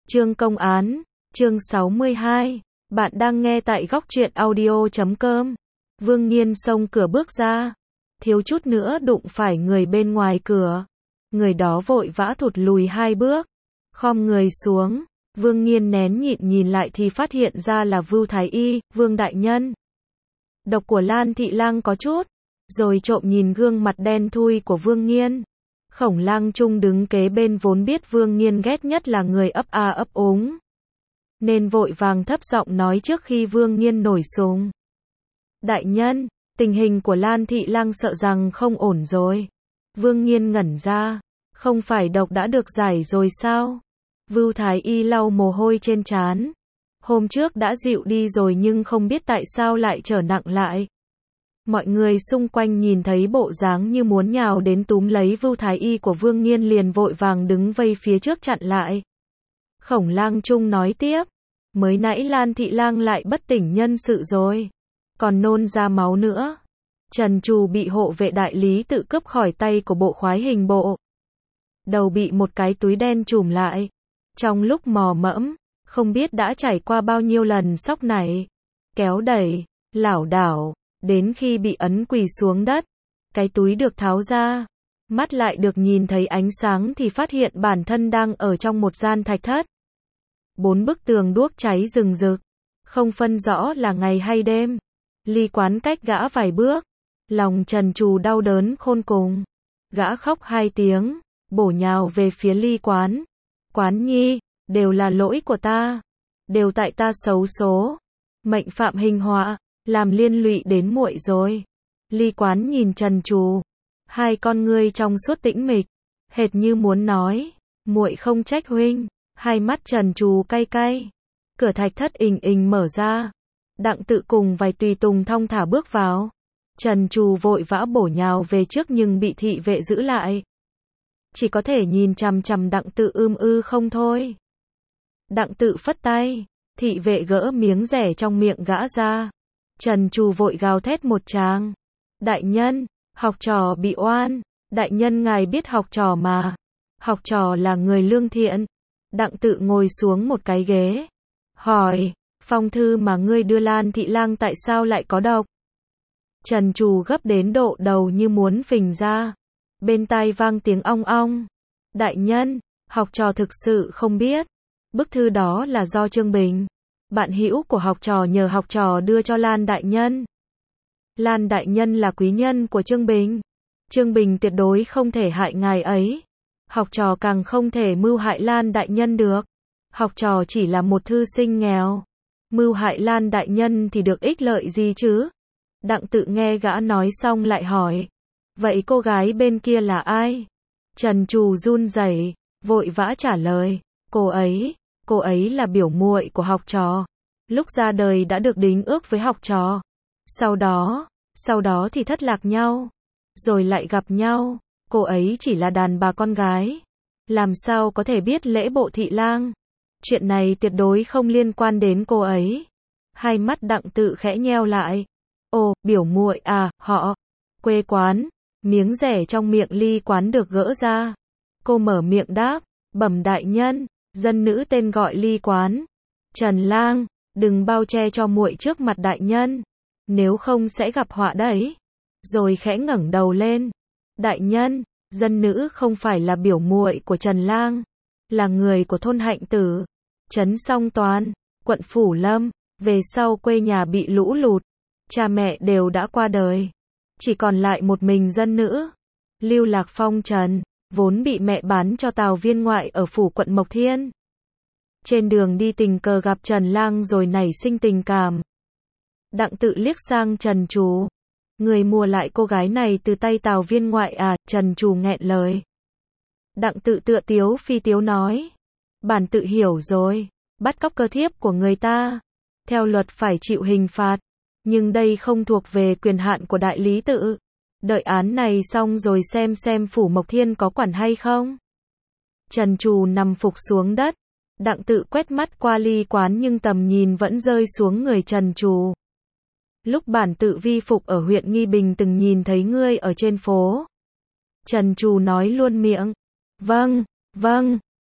Chương công án, chương 62. Bạn đang nghe tại góc truyện audio.com. Vương Nghiên xông cửa bước ra, thiếu chút nữa đụng phải người bên ngoài cửa. Người đó vội vã thụt lùi 2 bước, khom người xuống. Vương Nghiên nén nhịn nhìn lại thì phát hiện ra là Vưu Thái Y, Vương đại nhân. Độc của Lan Thị Lang có chút, rồi trộm nhìn gương mặt đen thui của Vương Nghiên. Khổng Lang Trung đứng kế bên vốn biết Vương Nghiên ghét nhất là người ấp a ấp úng, nên vội vàng thấp giọng nói trước khi Vương Nghiên nổi súng. Đại nhân, tình hình của Lan Thị Lang sợ rằng không ổn rồi. Vương Nghiên ngẩn ra, không phải độc đã được giải rồi sao? Vưu Thái Y lau mồ hôi trên trán. Hôm trước đã dịu đi rồi nhưng không biết tại sao lại trở nặng lại. Mọi người xung quanh nhìn thấy bộ dáng như muốn nhào đến túm lấy Vưu Thái Y của Vương Nghiên liền vội vàng đứng vây phía trước chặn lại. Khổng Lang Trung nói tiếp, mới nãy Lan Thị Lang lại bất tỉnh nhân sự rồi, còn nôn ra máu nữa. Trần Trù bị hộ vệ đại lý tự cướp khỏi tay của bộ khoái hình bộ. Đầu bị một cái túi đen trùm lại. Trong lúc mò mẫm, không biết đã trải qua bao nhiêu lần sóc nảy, kéo đẩy, lảo đảo, đến khi bị ấn quỳ xuống đất, cái túi được tháo ra, mắt lại được nhìn thấy ánh sáng thì phát hiện bản thân đang ở trong một gian thạch thất. 4 bức tường đuốc cháy rừng rực, không phân rõ là ngày hay đêm. Ly Quán cách gã vài bước, lòng Trần Trù đau đớn khôn cùng. Gã khóc 2 tiếng, bổ nhào về phía Ly Quán. Quán nhi, đều là lỗi của ta, đều tại ta xấu số, mệnh phạm hình họa, làm liên lụy đến muội rồi. Ly Quán nhìn Trần Trù, 2 con ngươi trong suốt tĩnh mịch, hệt như muốn nói, muội không trách huynh. 2 mắt Trần Trù cay cay. Cửa thạch thất ình ình mở ra. Đặng Tự cùng vài tùy tùng thong thả bước vào. Trần Trù vội vã bổ nhào về trước nhưng bị thị vệ giữ lại. Chỉ có thể nhìn chằm chằm Đặng Tự không thôi. Đặng Tự phất tay, thị vệ gỡ miếng rẻ trong miệng gã ra. Trần Trù vội gào thét một tràng. Đại nhân, học trò bị oan. Đại nhân ngài biết học trò mà. Học trò là người lương thiện. Đặng Tự ngồi xuống một cái ghế, hỏi, phong thư mà ngươi đưa Lan Thị Lang tại sao lại có độc? Trần Trù gấp đến độ đầu như muốn phình ra. Bên tai vang tiếng ong ong. Đại nhân, học trò thực sự không biết. Bức thư đó là do Trương Bình, bạn hữu của học trò nhờ học trò đưa cho Lan đại nhân. Lan đại nhân là quý nhân của Trương Bình. Trương Bình tuyệt đối không thể hại ngài ấy. Học trò càng không thể mưu hại Lan đại nhân được. Học trò chỉ là một thư sinh nghèo. Mưu hại Lan đại nhân thì được ích lợi gì chứ? Đặng Tự nghe gã nói xong lại hỏi. Vậy cô gái bên kia là ai? Trần Trù run rẩy, vội vã trả lời. Cô ấy là biểu muội của học trò. Lúc ra đời đã được đính ước với học trò. Sau đó thì thất lạc nhau. Rồi lại gặp nhau. Cô ấy chỉ là đàn bà con gái. Làm sao có thể biết lễ bộ Thị Lang? Chuyện này tuyệt đối không liên quan đến cô ấy. 2 mắt Đặng Tự khẽ nheo lại. Ồ, biểu muội à, họ, quê quán. Miếng rẻ trong miệng Ly Quán được gỡ ra. Cô mở miệng đáp, bẩm đại nhân, dân nữ tên gọi Ly Quán. Trần Lang, đừng bao che cho muội trước mặt đại nhân, nếu không sẽ gặp họa đấy. Rồi khẽ ngẩng đầu lên. Đại nhân, dân nữ không phải là biểu muội của Trần Lang, là người của thôn Hạnh Tử, trấn Song Toàn, quận Phủ Lâm. Về sau quê nhà bị lũ lụt, cha mẹ đều đã qua đời, chỉ còn lại một mình dân nữ. Lưu lạc phong trần, vốn bị mẹ bán cho Tào viên ngoại ở phủ quận Mộc Thiên. Trên đường đi tình cờ gặp Trần Lang rồi nảy sinh tình cảm. Đặng Tự liếc sang Trần Trù. Người mua lại cô gái này từ tay Tào viên ngoại à? Trần Trù nghẹn lời. Đặng Tự tựa tiếu phi tiếu nói. Bản tự hiểu rồi, bắt cóc cơ thiếp của người ta, theo luật phải chịu hình phạt. Nhưng đây không thuộc về quyền hạn của đại lý tự. Đợi án này xong rồi xem phủ Mộc Thiên có quản hay không. Trần Trù nằm phục xuống đất. Đặng Tự quét mắt qua Ly Quán nhưng tầm nhìn vẫn rơi xuống người Trần Trù. Lúc bản tự vi phục ở huyện Nghi Bình từng nhìn thấy ngươi ở trên phố. Trần Trù nói luôn miệng. Vâng,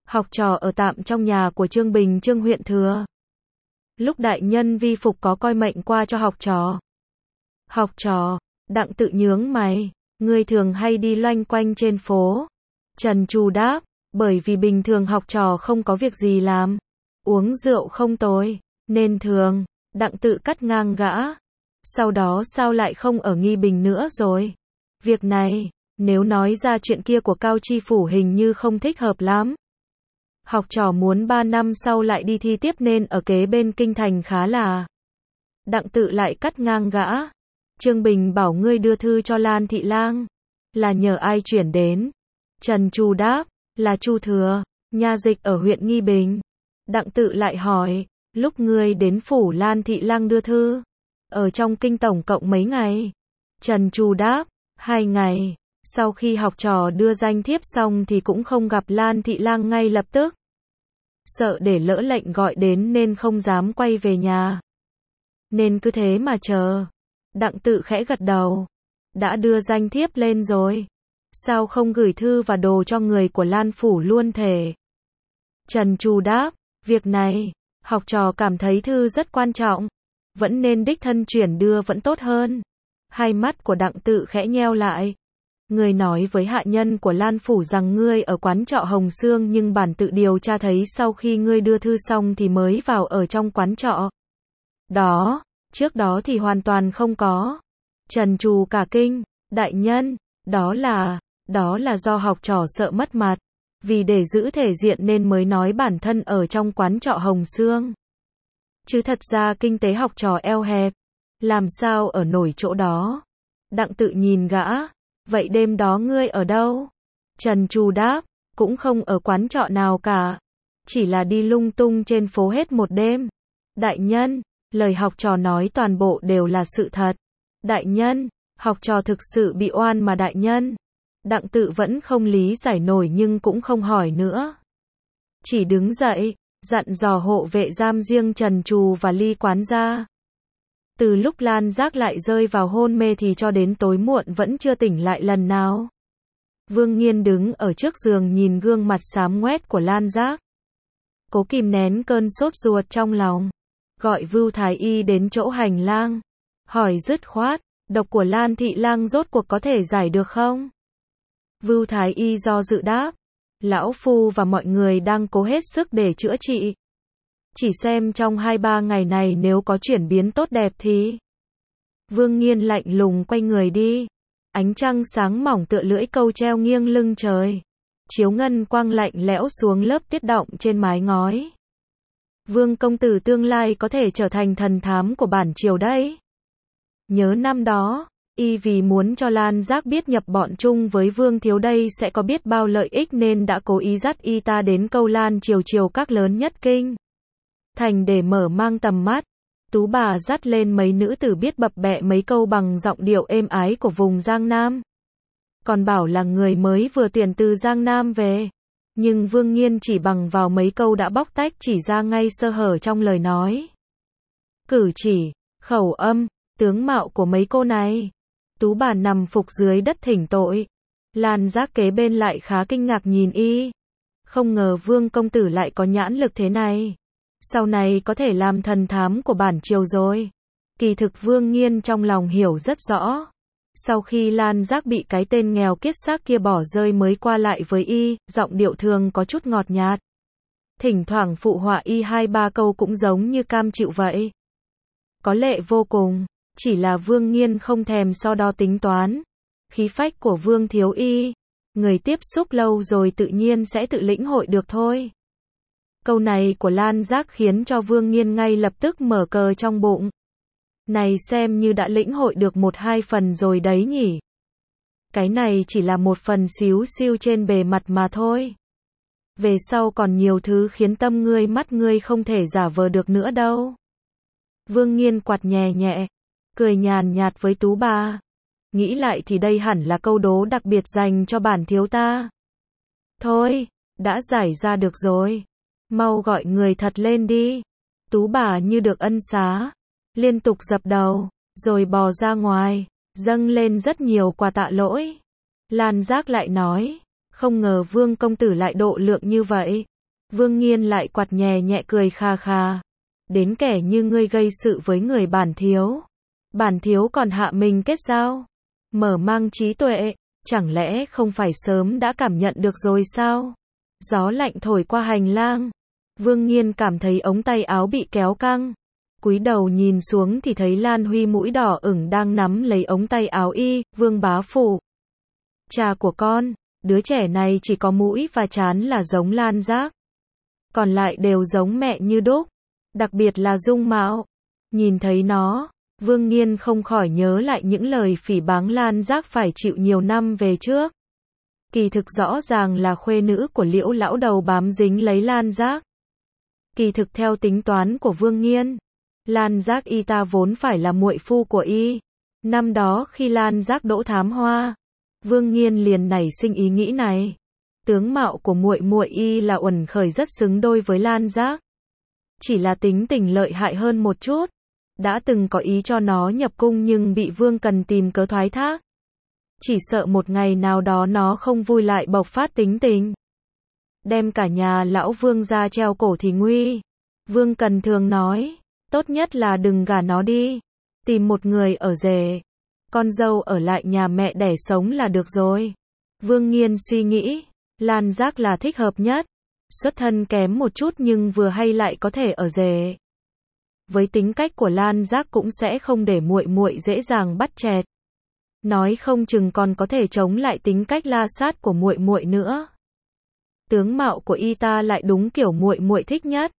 học trò ở tạm trong nhà của Trương Bình Trương huyện thừa. Lúc đại nhân vi phục có coi mệnh qua cho học trò. Học trò, Đặng Tự nhướng mày, ngươi thường hay đi loanh quanh trên phố. Trần Trù đáp, bởi vì bình thường học trò không có việc gì làm, uống rượu không tối, nên thường. Đặng Tự cắt ngang gã. Sau đó sao lại không ở Nghi Bình nữa rồi? Việc này, nếu nói ra chuyện kia của Cao Chi Phủ hình như không thích hợp lắm. Học trò muốn 3 năm sau lại đi thi tiếp nên ở kế bên kinh thành khá là. Đặng Tự lại cắt ngang gã. Trương Bình bảo ngươi đưa thư cho Lan Thị Lang. Là nhờ ai chuyển đến? Trần Trù đáp, là Chu Thừa, nha dịch ở huyện Nghi Bình. Đặng Tự lại hỏi, lúc ngươi đến phủ Lan Thị Lang đưa thư, ở trong kinh tổng cộng mấy ngày? Trần Trù đáp, 2 ngày. Sau khi học trò đưa danh thiếp xong thì cũng không gặp Lan Thị Lang ngay lập tức. Sợ để lỡ lệnh gọi đến nên không dám quay về nhà. Nên cứ thế mà chờ. Đặng Tự khẽ gật đầu. Đã đưa danh thiếp lên rồi. Sao không gửi thư và đồ cho người của Lan Phủ luôn thể? Trần Trù đáp, việc này, học trò cảm thấy thư rất quan trọng. Vẫn nên đích thân chuyển đưa vẫn tốt hơn. Hai mắt của Đặng Tự khẽ nheo lại. Ngươi nói với hạ nhân của Lan Phủ rằng ngươi ở quán trọ Hồng Sương nhưng bản tự điều tra thấy sau khi ngươi đưa thư xong thì mới vào ở trong quán trọ. Đó, trước đó thì hoàn toàn không có. Trần Trù cả kinh, đại nhân, đó là do học trò sợ mất mặt. Vì để giữ thể diện nên mới nói bản thân ở trong quán trọ Hồng Sương. Chứ thật ra kinh tế học trò eo hẹp. Làm sao ở nổi chỗ đó? Đặng Tự nhìn gã. Vậy đêm đó ngươi ở đâu? Trần Trù đáp, cũng không ở quán trọ nào cả. Chỉ là đi lung tung trên phố hết một đêm. Đại nhân, lời học trò nói toàn bộ đều là sự thật. Đại nhân, học trò thực sự bị oan mà đại nhân. Đặng Tự vẫn không lý giải nổi nhưng cũng không hỏi nữa. Chỉ đứng dậy, dặn dò hộ vệ giam riêng Trần Trù và ly quán ra. Từ lúc Lan Giác lại rơi vào hôn mê thì cho đến tối muộn vẫn chưa tỉnh lại lần nào. Vương Nghiên đứng ở trước giường nhìn gương mặt xám ngoét của Lan Giác. Cố kìm nén cơn sốt ruột trong lòng. Gọi Vưu Thái Y đến chỗ hành lang. Hỏi dứt khoát, độc của Lan Thị Lang rốt cuộc có thể giải được không? Vưu Thái Y do dự đáp. Lão Phu và mọi người đang cố hết sức để chữa trị. Chỉ xem trong 2-3 ngày này nếu có chuyển biến tốt đẹp thì. Vương Nghiên lạnh lùng quay người đi. Ánh trăng sáng mỏng tựa lưỡi câu treo nghiêng lưng trời. Chiếu ngân quang lạnh lẽo xuống lớp tuyết động trên mái ngói. Vương công tử tương lai có thể trở thành thần thám của bản triều đấy. Nhớ năm đó, y vì muốn cho Lan Giác biết nhập bọn chung với Vương thiếu đây sẽ có biết bao lợi ích nên đã cố ý dắt y ta đến câu Lan triều các lớn nhất kinh thành để mở mang tầm mắt. Tú bà dắt lên mấy nữ tử biết bập bẹ mấy câu bằng giọng điệu êm ái của vùng Giang Nam. Còn bảo là người mới vừa tuyển từ Giang Nam về. Nhưng Vương Nghiên chỉ bằng vào mấy câu đã bóc tách chỉ ra ngay sơ hở trong lời nói. Cử chỉ, khẩu âm, tướng mạo của mấy cô này. Tú bà nằm phục dưới đất thỉnh tội. Lan Giác kế bên lại khá kinh ngạc nhìn y. Không ngờ Vương công tử lại có nhãn lực thế này. Sau này có thể làm thần thám của bản triều rồi. Kỳ thực Vương Nghiên trong lòng hiểu rất rõ. Sau khi Lan Giác bị cái tên nghèo kiết xác kia bỏ rơi mới qua lại với y, giọng điệu thường có chút ngọt nhạt. Thỉnh thoảng phụ họa y 2-3 câu cũng giống như cam chịu vậy. Có lệ vô cùng, chỉ là Vương Nghiên không thèm so đo tính toán. Khí phách của Vương thiếu y, người tiếp xúc lâu rồi tự nhiên sẽ tự lĩnh hội được thôi. Câu này của Lan Giác khiến cho Vương Nghiên ngay lập tức mở cờ trong bụng. Này xem như đã lĩnh hội được 1-2 phần rồi đấy nhỉ. Cái này chỉ là một phần xíu xiu trên bề mặt mà thôi. Về sau còn nhiều thứ khiến tâm ngươi mắt ngươi không thể giả vờ được nữa đâu. Vương Nghiên quạt nhẹ nhẹ, cười nhàn nhạt với Tú bà. Nghĩ lại thì đây hẳn là câu đố đặc biệt dành cho bản thiếu ta. Thôi, đã giải ra được rồi. Mau gọi người thật lên đi. Tú bà như được ân xá. Liên tục dập đầu, rồi bò ra ngoài, dâng lên rất nhiều quà tạ lỗi. Lan Giác lại nói, không ngờ Vương công tử lại độ lượng như vậy. Vương Nghiên lại quạt nhẹ nhẹ cười kha kha. Đến kẻ như ngươi gây sự với người bản thiếu. Bản thiếu còn hạ mình kết giao. Mở mang trí tuệ, chẳng lẽ không phải sớm đã cảm nhận được rồi sao? Gió lạnh thổi qua hành lang. Vương Nghiên cảm thấy ống tay áo bị kéo căng. Cúi đầu nhìn xuống thì thấy Lan Huy mũi đỏ ửng đang nắm lấy ống tay áo y, Vương bá phụ. Cha của con, đứa trẻ này chỉ có mũi và trán là giống Lan Giác. Còn lại đều giống mẹ như đúc. Đặc biệt là dung mạo. Nhìn thấy nó, Vương Nghiên không khỏi nhớ lại những lời phỉ báng Lan Giác phải chịu nhiều năm về trước. Kỳ thực rõ ràng là khuê nữ của Liễu lão đầu bám dính lấy Lan Giác. Kỳ thực theo tính toán của Vương Nghiên, Lan Giác y ta vốn phải là muội phu của y. Năm đó khi Lan Giác đỗ thám hoa, Vương Nghiên liền nảy sinh ý nghĩ này. Tướng mạo của muội muội y là Uẩn Khởi rất xứng đôi với Lan Giác. Chỉ là tính tình lợi hại hơn một chút. Đã từng có ý cho nó nhập cung nhưng bị Vương Cần tìm cớ thoái thác. Chỉ sợ một ngày nào đó nó không vui lại bộc phát tính tình. Đem cả nhà lão Vương ra treo cổ thì nguy. Vương Cần thường nói, tốt nhất là đừng gả nó đi. Tìm một người ở rể. Con dâu ở lại nhà mẹ đẻ sống là được rồi. Vương Nghiên suy nghĩ, Lan Giác là thích hợp nhất. Xuất thân kém một chút nhưng vừa hay lại có thể ở rể. Với tính cách của Lan Giác cũng sẽ không để muội muội dễ dàng bắt chẹt. Nói không chừng còn có thể chống lại tính cách la sát của muội muội nữa. Tướng mạo của y ta lại đúng kiểu muội muội thích nhất.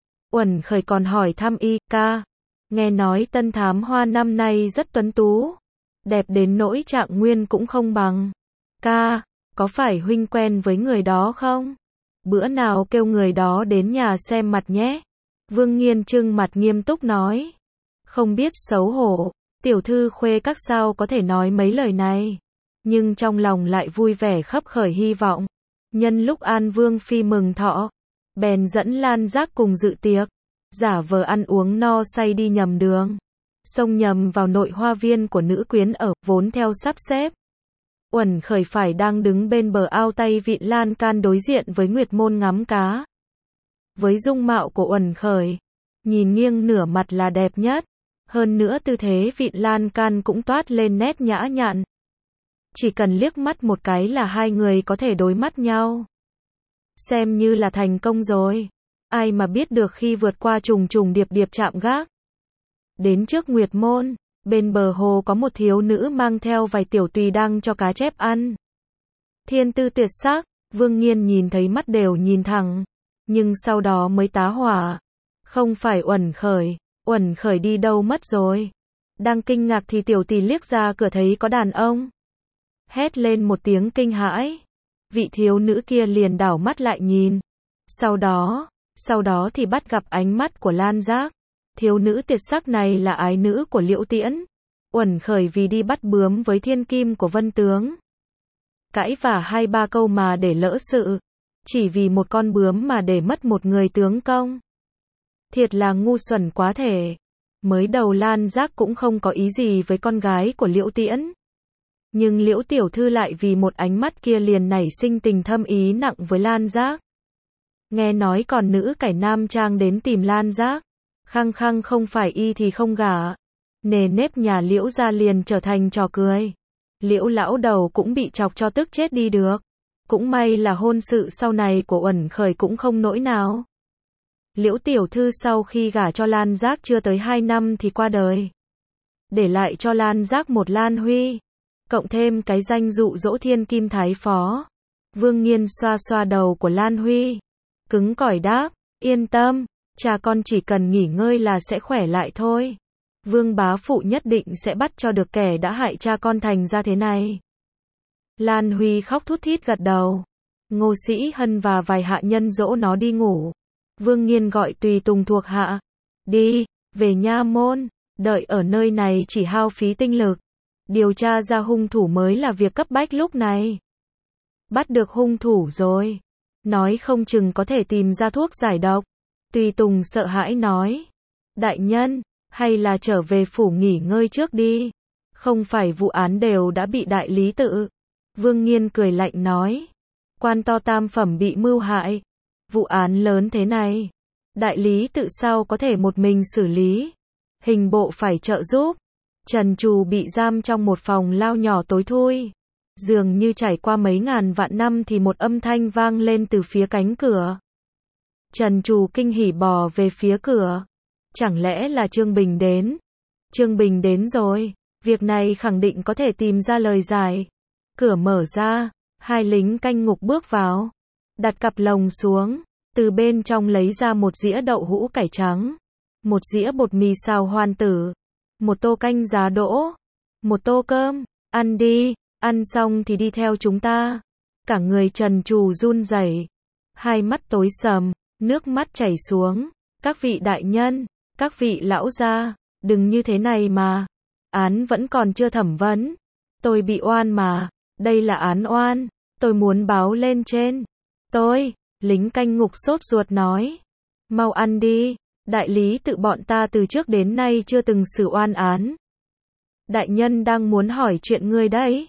Uẩn Khởi còn hỏi thăm y, ca, nghe nói tân thám hoa năm nay rất tuấn tú, đẹp đến nỗi Trạng Nguyên cũng không bằng. Ca, có phải huynh quen với người đó không? Bữa nào kêu người đó đến nhà xem mặt nhé. Vương Nghiên trưng mặt nghiêm túc nói. Không biết xấu hổ, tiểu thư khuê các sao có thể nói mấy lời này. Nhưng trong lòng lại vui vẻ khấp khởi hy vọng. Nhân lúc An Vương phi mừng thọ, bèn dẫn Lan Giác cùng dự tiệc. Giả vờ ăn uống no say đi nhầm đường. Xông nhầm vào nội hoa viên của nữ quyến ở, vốn theo sắp xếp. Uẩn Khởi phải đang đứng bên bờ ao tay vịn lan can đối diện với Nguyệt Môn ngắm cá. Với dung mạo của Uẩn Khởi, nhìn nghiêng nửa mặt là đẹp nhất. Hơn nữa tư thế vịn lan can cũng toát lên nét nhã nhặn. Chỉ cần liếc mắt một cái là hai người có thể đối mắt nhau. Xem như là thành công rồi. Ai mà biết được khi vượt qua trùng trùng điệp điệp trạm gác. Đến trước Nguyệt Môn, bên bờ hồ có một thiếu nữ mang theo vài tiểu tùy đang cho cá chép ăn. Thiên tư tuyệt sắc, Vương Nghiên nhìn thấy mắt đều nhìn thẳng. Nhưng sau đó mới tá hỏa. Không phải Uẩn Khởi đi đâu mất rồi. Đang kinh ngạc thì tiểu tỳ liếc ra cửa thấy có đàn ông. Hét lên một tiếng kinh hãi. Vị thiếu nữ kia liền đảo mắt lại nhìn. Sau đó thì bắt gặp ánh mắt của Lan Giác. Thiếu nữ tuyệt sắc này là ái nữ của Liễu Tiễn. Uẩn Khởi vì đi bắt bướm với thiên kim của Vân Tướng. Cãi vả 2-3 câu mà để lỡ sự. Chỉ vì một con bướm mà để mất một người tướng công. Thiệt là ngu xuẩn quá thể. Mới đầu Lan Giác cũng không có ý gì với con gái của Liễu Tiễn. Nhưng Liễu tiểu thư lại vì một ánh mắt kia liền nảy sinh tình thâm ý nặng với Lan Giác. Nghe nói còn nữ cải nam trang đến tìm Lan Giác. Khăng khăng không phải y thì không gả. Nề nếp nhà Liễu gia liền trở thành trò cười. Liễu lão đầu cũng bị chọc cho tức chết đi được. Cũng may là hôn sự sau này của Uẩn Khởi cũng không nỗi nào. Liễu tiểu thư sau khi gả cho Lan Giác chưa tới 2 năm thì qua đời. Để lại cho Lan Giác một Lan Huy. Cộng thêm cái danh dụ dỗ thiên kim thái phó. Vương Nghiên xoa xoa đầu của Lan Huy. Cứng cỏi đáp, yên tâm, cha con chỉ cần nghỉ ngơi là sẽ khỏe lại thôi. Vương bá phụ nhất định sẽ bắt cho được kẻ đã hại cha con thành ra thế này. Lan Huy khóc thút thít gật đầu. Ngô Sĩ Hân và vài hạ nhân dỗ nó đi ngủ. Vương Nghiên gọi tùy tùng thuộc hạ. Đi, về nha môn, đợi ở nơi này chỉ hao phí tinh lực. Điều tra ra hung thủ mới là việc cấp bách lúc này. Bắt được hung thủ rồi. Nói không chừng có thể tìm ra thuốc giải độc. Tùy tùng sợ hãi nói. Đại nhân, hay là trở về phủ nghỉ ngơi trước đi. Không phải vụ án đều đã bị đại lý tự. Vương Nghiên cười lạnh nói. Quan to tam phẩm bị mưu hại. Vụ án lớn thế này, đại lý tự sao có thể một mình xử lý? Hình bộ phải trợ giúp. Trần Trù bị giam trong một phòng lao nhỏ tối thui. Dường như trải qua mấy ngàn vạn năm thì một âm thanh vang lên từ phía cánh cửa. Trần Trù kinh hỉ bò về phía cửa. Chẳng lẽ là Trương Bình đến? Trương Bình đến rồi, việc này khẳng định có thể tìm ra lời giải. Cửa mở ra, hai lính canh ngục bước vào, đặt cặp lồng xuống, từ bên trong lấy ra một dĩa đậu hũ cải trắng, một dĩa bột mì xào hoan tử, một tô canh giá đỗ, một tô cơm, ăn đi, ăn xong thì đi theo chúng ta. Cả người Trần Trù run rẩy, hai mắt tối sầm, nước mắt chảy xuống. Các vị đại nhân, các vị lão gia, đừng như thế này mà. Án vẫn còn chưa thẩm vấn. Tôi bị oan mà, đây là án oan, tôi muốn báo lên trên. Lính canh ngục sốt ruột nói. Mau ăn đi, đại lý tự bọn ta từ trước đến nay chưa từng xử oan án. Đại nhân đang muốn hỏi chuyện ngươi đấy.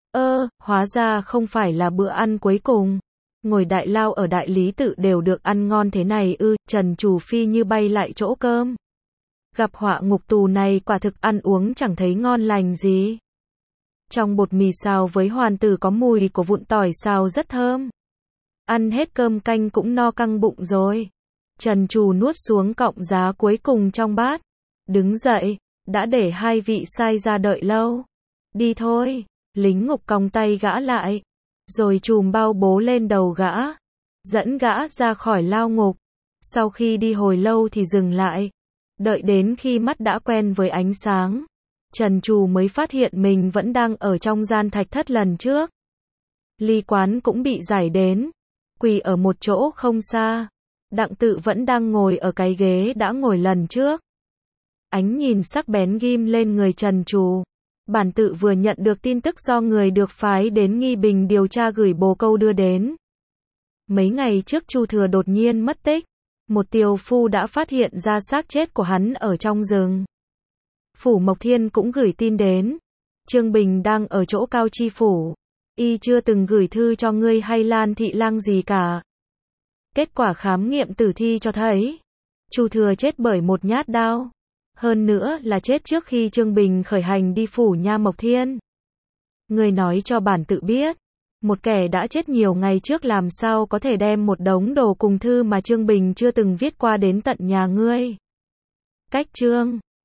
Hóa ra không phải là bữa ăn cuối cùng. Ngồi đại lao ở đại lý tự đều được ăn ngon thế này ư? Trần Trù phi như bay lại chỗ cơm. Gặp họa ngục tù này quả thực ăn uống chẳng thấy ngon lành gì. Trong bột mì xào với hoàn tử có mùi của vụn tỏi xào rất thơm. Ăn hết cơm canh cũng no căng bụng rồi. Trần Trù nuốt xuống cọng giá cuối cùng trong bát. Đứng dậy, đã để hai vị sai ra đợi lâu. Đi thôi, lính ngục còng tay gã lại. Rồi chùm bao bố lên đầu gã. Dẫn gã ra khỏi lao ngục. Sau khi đi hồi lâu thì dừng lại. Đợi đến khi mắt đã quen với ánh sáng, Trần Trù mới phát hiện mình vẫn đang ở trong gian thạch thất lần trước. Ly Quán cũng bị giải đến, quỳ ở một chỗ không xa. Đặng Tự vẫn đang ngồi ở cái ghế đã ngồi lần trước. Ánh nhìn sắc bén ghim lên người Trần Trù. Bản Tự vừa nhận được tin tức do người được phái đến Nghi Bình điều tra gửi bồ câu đưa đến. Mấy ngày trước Chu Thừa đột nhiên mất tích. Một tiều phu đã phát hiện ra xác chết của hắn ở trong rừng. Phủ Mộc Thiên cũng gửi tin đến. Trương Bình đang ở chỗ Cao Chi phủ. Y chưa từng gửi thư cho ngươi hay Lan Thị Lang gì cả. Kết quả khám nghiệm tử thi cho thấy Chu Thừa chết bởi một nhát đao. Hơn nữa là chết trước khi Trương Bình khởi hành đi phủ nha Mộc Thiên. Ngươi nói cho bản Tự biết. Một kẻ đã chết nhiều ngày trước làm sao có thể đem một đống đồ cùng thư mà Trương Bình chưa từng viết qua đến tận nhà ngươi. Cách Trương